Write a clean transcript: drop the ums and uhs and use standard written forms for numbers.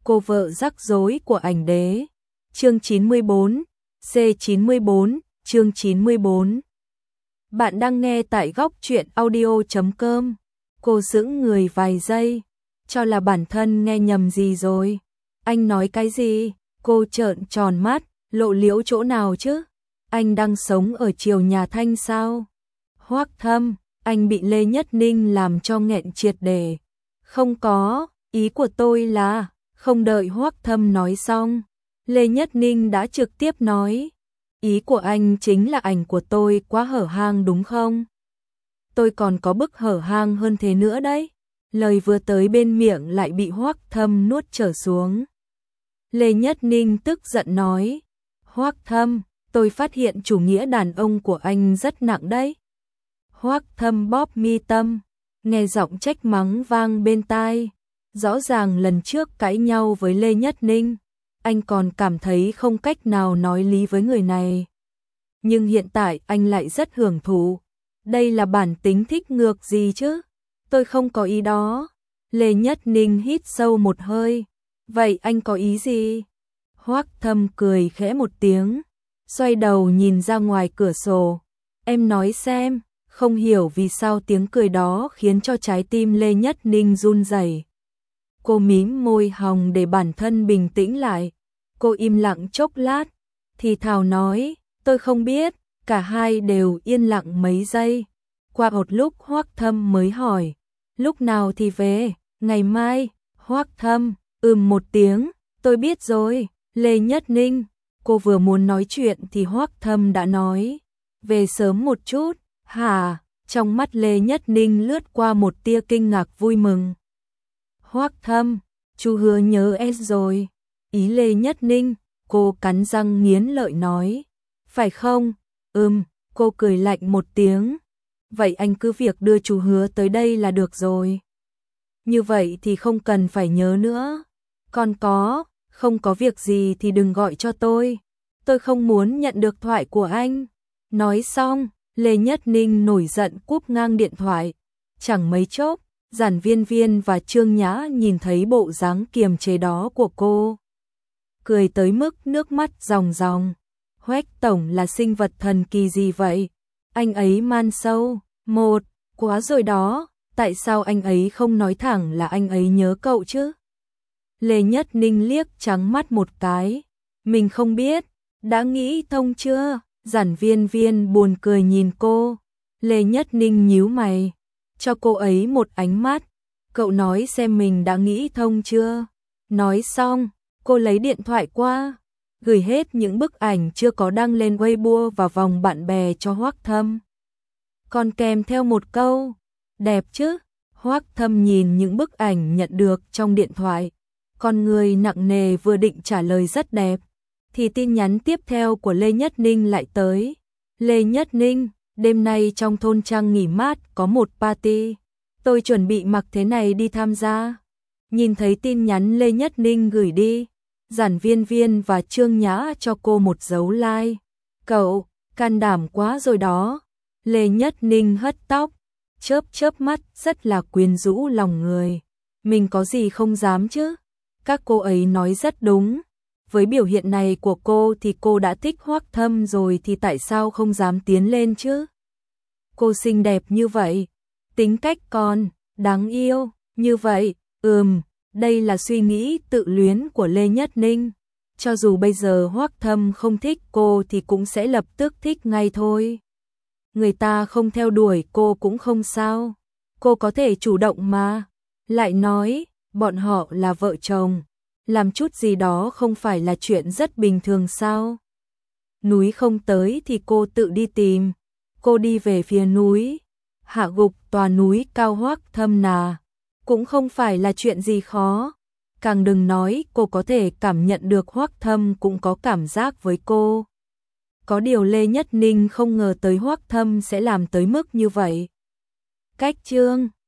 cô vợ rắc rối của ảnh đế. Chương 94, C94, chương 94. Bạn đang nghe tại góc truyện audio.com. Cô sững người vài giây, cho là bản thân nghe nhầm gì rồi. Anh nói cái gì? Cô trợn tròn mắt, lộ liễu chỗ nào chứ? Anh đang sống ở Triều Nhà Thanh sao? Hoắc Thâm, anh bị Lê Nhất Ninh làm cho nghẹn triệt để. Không có, ý của tôi là, không đợi Hoắc Thâm nói xong, Lê Nhất Ninh đã trực tiếp nói, ý của anh chính là ảnh của tôi quá hở hang đúng không? Tôi còn có bức hở hang hơn thế nữa đấy. Lời vừa tới bên miệng lại bị Hoắc Thâm nuốt trở xuống. Lê Nhất Ninh tức giận nói, Hoắc Thâm, tôi phát hiện chủ nghĩa đàn ông của anh rất nặng đấy. Hoắc Thâm bóp mi tâm, nghe giọng trách mắng vang bên tai. Rõ ràng lần trước cãi nhau với Lê Nhất Ninh, anh còn cảm thấy không cách nào nói lý với người này. Nhưng hiện tại anh lại rất hưởng thụ. Đây là bản tính thích ngược gì chứ? Tôi không có ý đó. Lê Nhất Ninh hít sâu một hơi. Vậy anh có ý gì? Hoắc Thâm cười khẽ một tiếng, xoay đầu nhìn ra ngoài cửa sổ. Em nói xem. Không hiểu vì sao tiếng cười đó khiến cho trái tim Lê Nhất Ninh run rẩy. Cô mím môi hồng để bản thân bình tĩnh lại. Cô im lặng chốc lát, thì thào nói, tôi không biết. Cả hai đều yên lặng mấy giây. Qua một lúc Hoắc Thâm mới hỏi, lúc nào thì về? Ngày mai. Hoắc Thâm, một tiếng, tôi biết rồi. Lê Nhất Ninh, cô vừa muốn nói chuyện thì Hoắc Thâm đã nói, về sớm một chút. Hả? Trong mắt Lê Nhất Ninh lướt qua một tia kinh ngạc vui mừng. Hoắc Thâm, chú hứa nhớ em rồi. Ý Lê Nhất Ninh, cô cắn răng nghiến lợi nói. Phải không? Cô cười lạnh một tiếng. Vậy anh cứ việc đưa chú hứa tới đây là được rồi. Như vậy thì không cần phải nhớ nữa. Còn không có việc gì thì đừng gọi cho tôi. Tôi không muốn nhận được thoại của anh. Nói xong, Lê Nhất Ninh nổi giận cúp ngang điện thoại. Chẳng mấy chốc, Giản Viên Viên và Trương Nhã nhìn thấy bộ dáng kiềm chế đó của cô. Cười tới mức nước mắt ròng ròng. Hoắc tổng là sinh vật thần kỳ gì vậy? Anh ấy man sâu. Quá rồi đó, tại sao anh ấy không nói thẳng là anh ấy nhớ cậu chứ? Lê Nhất Ninh liếc trắng mắt một cái. Mình không biết, đã nghĩ thông chưa? Giản Viên Viên buồn cười nhìn cô. Lê Nhất Ninh nhíu mày, cho cô ấy một ánh mắt. Cậu nói xem mình đã nghĩ thông chưa? Nói xong, cô lấy điện thoại qua, gửi hết những bức ảnh chưa có đăng lên Weibo và vòng bạn bè cho Hoắc Thâm. Còn kèm theo một câu, đẹp chứ? Hoắc Thâm nhìn những bức ảnh nhận được trong điện thoại, con người nặng nề vừa định trả lời rất đẹp, thì tin nhắn tiếp theo của Lê Nhất Ninh lại tới. Lê Nhất Ninh, đêm nay trong thôn trang nghỉ mát có một party. Tôi chuẩn bị mặc thế này đi tham gia. Nhìn thấy tin nhắn Lê Nhất Ninh gửi đi, Giản Viên Viên và Trương Nhã cho cô một dấu like. Cậu, can đảm quá rồi đó. Lê Nhất Ninh hất tóc, chớp mắt rất là quyến rũ lòng người. Mình có gì không dám chứ? Các cô ấy nói rất đúng. Với biểu hiện này của cô thì cô đã thích Hoắc Thâm rồi thì tại sao không dám tiến lên chứ? Cô xinh đẹp như vậy, tính cách còn đáng yêu như vậy. Đây là suy nghĩ tự luyến của Lê Nhất Ninh. Cho dù bây giờ Hoắc Thâm không thích cô thì cũng sẽ lập tức thích ngay thôi. Người ta không theo đuổi cô cũng không sao. Cô có thể chủ động mà. Lại nói, bọn họ là vợ chồng. Làm chút gì đó không phải là chuyện rất bình thường sao? Núi không tới thì cô tự đi tìm. Cô đi về phía núi, hạ gục tòa núi cao Hoắc Thâm cũng không phải là chuyện gì khó. Càng đừng nói cô có thể cảm nhận được Hoắc Thâm cũng có cảm giác với cô. Có điều Lê Nhất Ninh không ngờ tới Hoắc Thâm sẽ làm tới mức như vậy. Cách chương